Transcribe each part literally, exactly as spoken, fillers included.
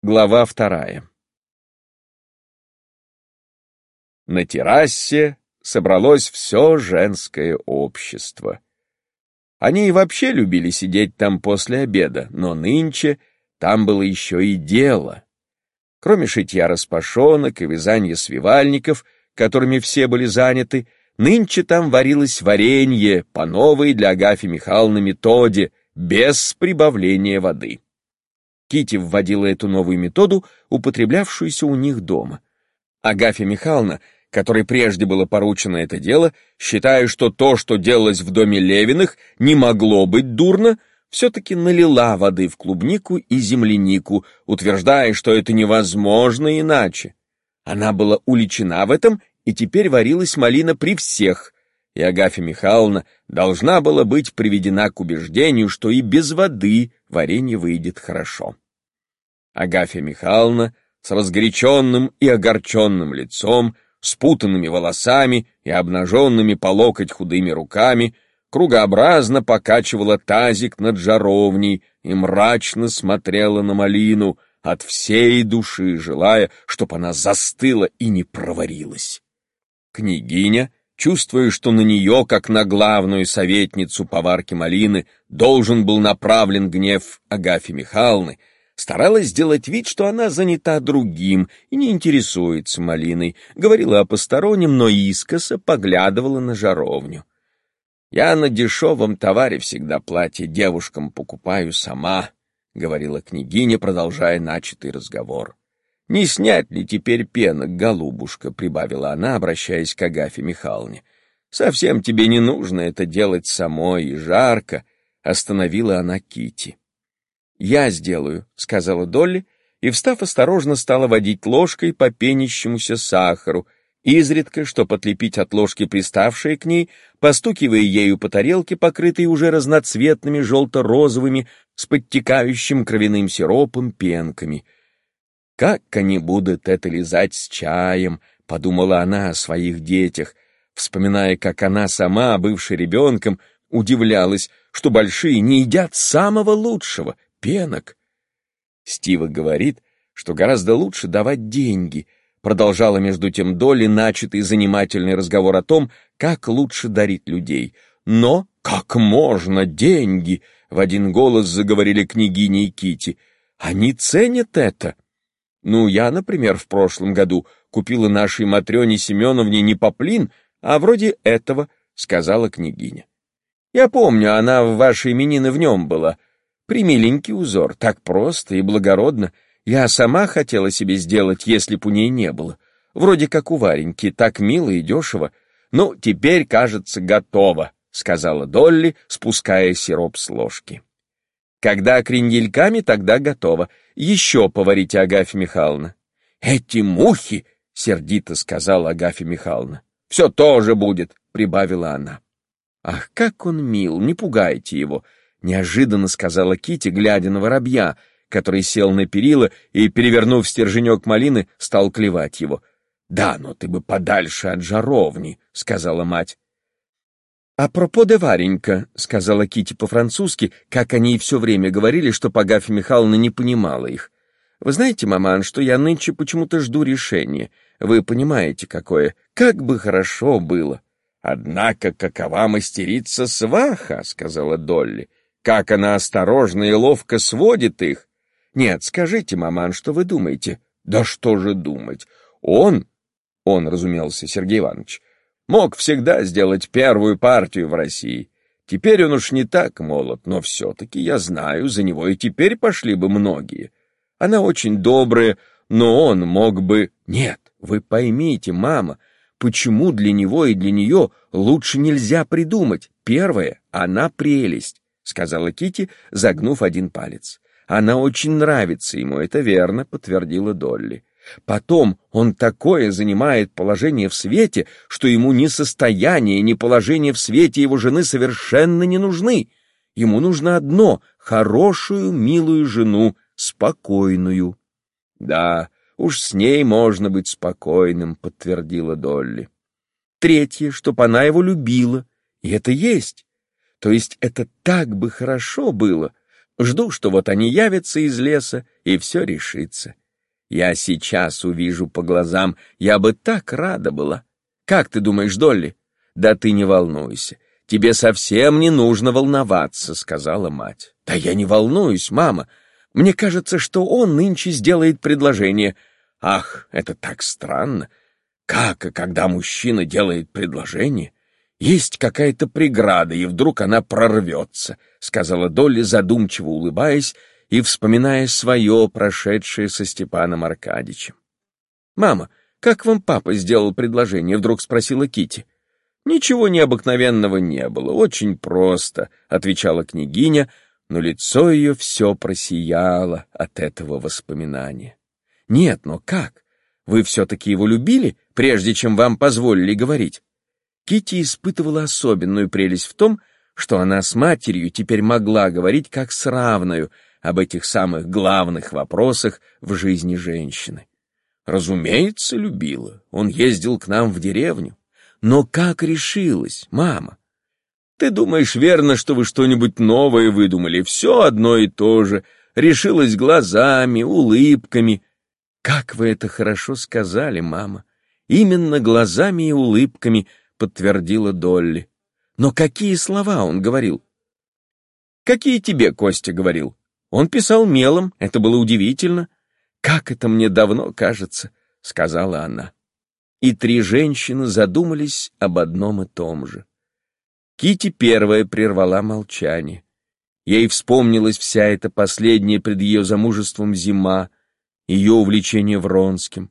Глава вторая. На террасе собралось все женское общество. Они и вообще любили сидеть там после обеда, но нынче там было еще и дело. Кроме шитья распашонок и вязания свивальников, которыми все были заняты, нынче там варилось варенье по новой для Агафьи Михайловны методе, без прибавления воды. Кити вводила эту новую методу, употреблявшуюся у них дома. Агафья Михайловна, которой прежде было поручено это дело, считая, что то, что делалось в доме Левиных, не могло быть дурно, все-таки налила воды в клубнику и землянику, утверждая, что это невозможно иначе. Она была уличена в этом, и теперь варилась малина при всех, и Агафья Михайловна должна была быть приведена к убеждению, что и без воды варенье выйдет хорошо. Агафья Михайловна с разгоряченным и огорченным лицом, спутанными волосами и обнаженными по локоть худыми руками, кругообразно покачивала тазик над жаровней и мрачно смотрела на малину, от всей души желая, чтоб она застыла и не проварилась. Княгиня, чувствуя, что на нее, как на главную советницу по варке малины, должен был направлен гнев Агафьи Михайловны, старалась сделать вид, что она занята другим и не интересуется малиной, говорила о постороннем, но искоса поглядывала на жаровню. «Я на дешевом товаре всегда платье девушкам покупаю сама», — говорила княгиня, продолжая начатый разговор. «Не снять ли теперь пенок, голубушка?» — прибавила она, обращаясь к Агафье Михайловне. «Совсем тебе не нужно это делать самой, и жарко», — остановила она Кити. «Я сделаю», — сказала Долли, и, встав осторожно, стала водить ложкой по пенящемуся сахару, изредка, чтоб отлепить от ложки приставшие к ней, постукивая ею по тарелке, покрытой уже разноцветными желто-розовыми с подтекающим кровяным сиропом пенками. «Как они будут это лизать с чаем?» — подумала она о своих детях, вспоминая, как она сама, бывшая ребенком, удивлялась, что большие не едят самого лучшего — пенок. Стива говорит, что гораздо лучше давать деньги, продолжала между тем Долли начатый занимательный разговор о том, как лучше дарить людей. Но как можно деньги? В один голос заговорили княгиня и Кити. Они ценят это. Ну, я, например, в прошлом году купила нашей Матрёне Семеновне не поплин, а вроде этого, сказала княгиня. Я помню, она в ваши именины в нем была. Примиленький узор, так просто и благородно. Я сама хотела себе сделать, если б у ней не было. Вроде как у Вареньки, так мило и дешево. Ну, теперь, кажется, готово, сказала Долли, спуская сироп с ложки. Когда крендельками, тогда готово. Еще поварите, Агафья Михайловна. Эти мухи, сердито сказала Агафья Михайловна. Все тоже будет, прибавила она. Ах, как он мил, не пугайте его, неожиданно сказала Кити, глядя на воробья, который сел на перила и, перевернув стерженек малины, стал клевать его. «Да, но ты бы подальше от жаровни», — сказала мать. «Апропо де Варенька», — сказала Кити по-французски, как они и все время говорили, что Агафья Михайловна не понимала их. «Вы знаете, маман, что я нынче почему-то жду решения. Вы понимаете, какое. Как бы хорошо было». «Однако какова мастерица сваха», — сказала Долли. «Как она осторожно и ловко сводит их». «Нет, скажите, маман, что вы думаете?» «Да что же думать? Он...» Он, разумелся, Сергей Иванович, мог всегда сделать первую партию в России. Теперь он уж не так молод, но все-таки, я знаю, за него и теперь пошли бы многие. Она очень добрая, но он мог бы... Нет, вы поймите, мама, почему для него и для нее лучше нельзя придумать. Первое, она прелесть, сказала Кити, загнув один палец. Она очень нравится ему, это верно, подтвердила Долли. Потом он такое занимает положение в свете, что ему ни состояние, ни положение в свете его жены совершенно не нужны. Ему нужно одно — хорошую, милую жену, спокойную. — Да, уж с ней можно быть спокойным, — подтвердила Долли. Третье, чтоб она его любила, и это есть. То есть это так бы хорошо было. Жду, что вот они явятся из леса, и все решится. Я сейчас увижу по глазам, я бы так рада была. Как ты думаешь, Долли? Да ты не волнуйся. Тебе совсем не нужно волноваться, сказала мать. Да я не волнуюсь, мама. Мне кажется, что он нынче сделает предложение. Ах, это так странно. Как и когда мужчина делает предложение, есть какая-то преграда, и вдруг она прорвется, сказала Долли, задумчиво улыбаясь и вспоминая свое, прошедшее со Степаном Аркадьичем. «Мама, как вам папа сделал предложение?» — вдруг спросила Кити. «Ничего необыкновенного не было, очень просто», — отвечала княгиня, но лицо ее все просияло от этого воспоминания. «Нет, но как? Вы все-таки его любили, прежде чем вам позволили говорить?» Кити испытывала особенную прелесть в том, что она с матерью теперь могла говорить как с равною об этих самых главных вопросах в жизни женщины. «Разумеется, любила. Он ездил к нам в деревню. Но как решилась, мама? Ты думаешь, верно, что вы что-нибудь новое выдумали? Все одно и то же. Решилась глазами, улыбками». «Как вы это хорошо сказали, мама. Именно глазами и улыбками», — подтвердила Долли. «Но какие слова он говорил?» «Какие тебе Костя говорил? Он писал мелом, это было удивительно. Как это мне давно кажется», — сказала она. И три женщины задумались об одном и том же. Кити первая прервала молчание. Ей вспомнилась вся эта последняя пред ее замужеством зима, ее увлечение Вронским.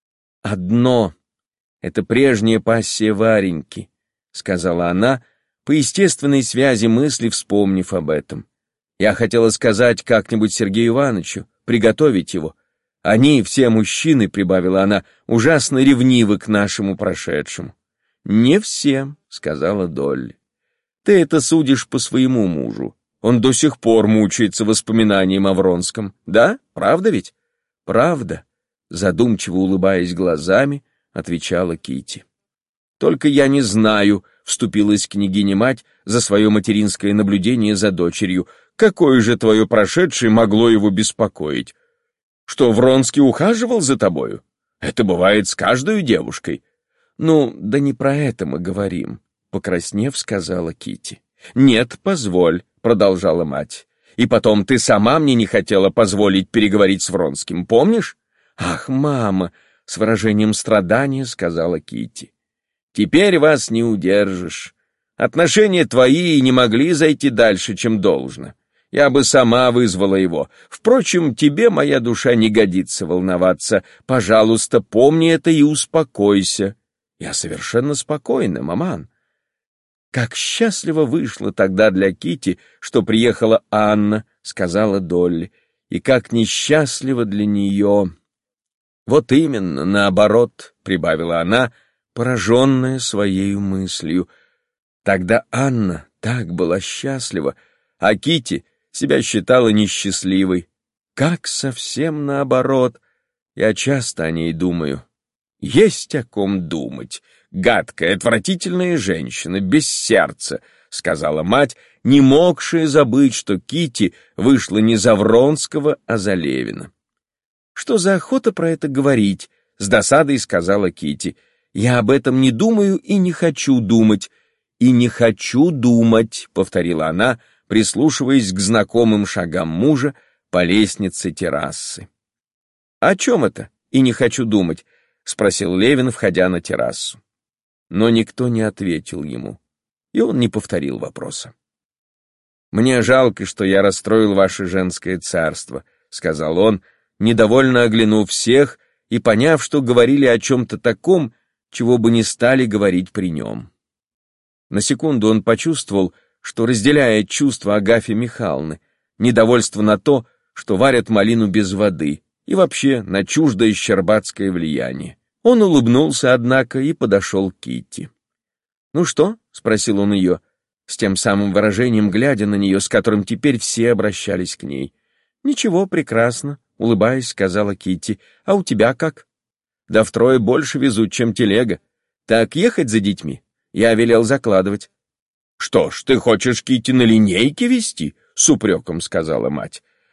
«Одно — это прежняя пассия Вареньки», — сказала она, по естественной связи мысли вспомнив об этом. «Я хотела сказать как-нибудь Сергею Ивановичу, приготовить его. Они, все мужчины, — прибавила она, — ужасно ревнивы к нашему прошедшему». «Не все», — сказала Долли. «Ты это судишь по своему мужу. Он до сих пор мучается воспоминанием о Вронском. Да, правда ведь?» «Правда», — задумчиво улыбаясь глазами, отвечала Кити. «Только я не знаю», — вступилась княгиня-мать за свое материнское наблюдение за дочерью, «какое же твое прошедшее могло его беспокоить? Что, Вронский ухаживал за тобою? Это бывает с каждой девушкой». «Ну, да не про это мы говорим», — покраснев, сказала Кити. «Нет, позволь», — продолжала мать. «И потом ты сама мне не хотела позволить переговорить с Вронским, помнишь?» «Ах, мама», — с выражением страдания сказала Кити. «Теперь вас не удержишь. Отношения твои не могли зайти дальше, чем должно. Я бы сама вызвала его. Впрочем, тебе, моя душа, не годится волноваться. Пожалуйста, помни это и успокойся». «Я совершенно спокойна, маман». «Как счастливо вышло тогда для Кити, что приехала Анна», — сказала Долли, «и как несчастливо для нее». «Вот именно, наоборот», — прибавила она, пораженная своей мыслью. «Тогда Анна так была счастлива, а Кити себя считала несчастливой. Как совсем наоборот. Я часто о ней думаю». «Есть о ком думать. Гадкая, отвратительная женщина, без сердца», — сказала мать, не могшая забыть, что Кити вышла не за Вронского, а за Левина. «Что за охота про это говорить?» — с досадой сказала Кити. «Я об этом не думаю и не хочу думать». «И не хочу думать», — повторила она, прислушиваясь к знакомым шагам мужа по лестнице террасы. «О чем это? И не хочу думать?» — спросил Левин, входя на террасу. Но никто не ответил ему, и он не повторил вопроса. «Мне жалко, что я расстроил ваше женское царство», — сказал он, недовольно оглянув всех и поняв, что говорили о чем-то таком, чего бы не стали говорить при нем. На секунду он почувствовал, что разделяет чувства Агафьи Михайловны, недовольство на то, что варят малину без воды, и вообще на чуждое щербатское влияние. Он улыбнулся, однако, и подошел к Китти. «Ну что?» — спросил он ее, с тем самым выражением глядя на нее, с которым теперь все обращались к ней. «Ничего, прекрасно», — улыбаясь, сказала Китти. «А у тебя как?» «Да втрое больше везут, чем телега. Так ехать за детьми?» Я велел закладывать. «Что ж, ты хочешь Китти на линейке везти?» — с упреком сказала мать.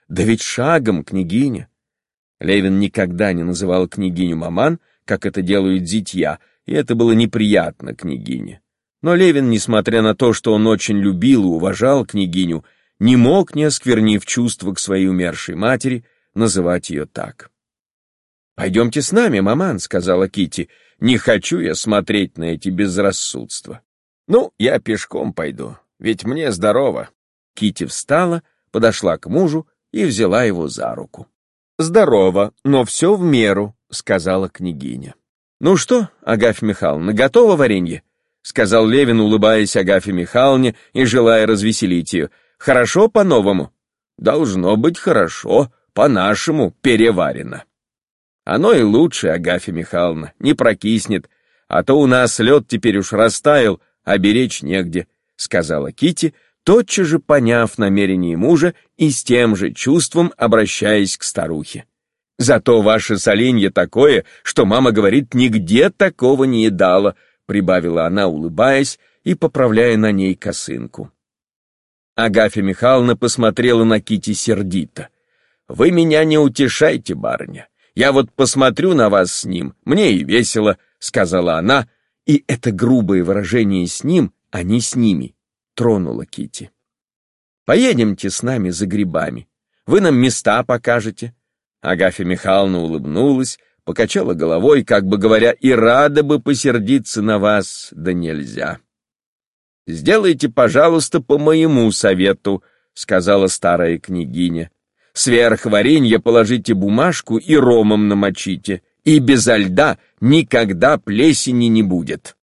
Да ведь шагом, княгиня. Левин никогда не называл княгиню маман, как это делают зятья, и это было неприятно княгине. Но Левин, несмотря на то, что он очень любил и уважал княгиню, не мог, не осквернив чувства к своей умершей матери, называть ее так. «Пойдемте с нами, маман», — сказала Кити. «Не хочу я смотреть на эти безрассудства». «Ну, я пешком пойду, ведь мне здорово». Кити встала, подошла к мужу и взяла его за руку. «Здорово, но все в меру», — сказала княгиня. «Ну что, Агафья Михайловна, готово варенье?» — сказал Левин, улыбаясь Агафье Михайловне и желая развеселить ее. «Хорошо по-новому?» «Должно быть хорошо, по-нашему переварено». «Оно и лучше, Агафья Михайловна, не прокиснет, а то у нас лед теперь уж растаял, а беречь негде», — сказала Кити, тотчас же поняв намерение мужа и с тем же чувством обращаясь к старухе. «Зато ваше соленье такое, что мама говорит, нигде такого не едала», — прибавила она, улыбаясь и поправляя на ней косынку. Агафья Михайловна посмотрела на Кити сердито. «Вы меня не утешайте, барыня. Я вот посмотрю на вас с ним, мне и весело», — сказала она, и это грубое выражение «с ним», а не «с ними» тронула Кити. «Поедемте с нами за грибами. Вы нам места покажете». Агафья Михайловна улыбнулась, покачала головой, как бы говоря, и рада бы посердиться на вас, да нельзя. «Сделайте, пожалуйста, по моему совету», — сказала старая княгиня. «Сверх варенья положите бумажку и ромом намочите, и безо льда никогда плесени не будет».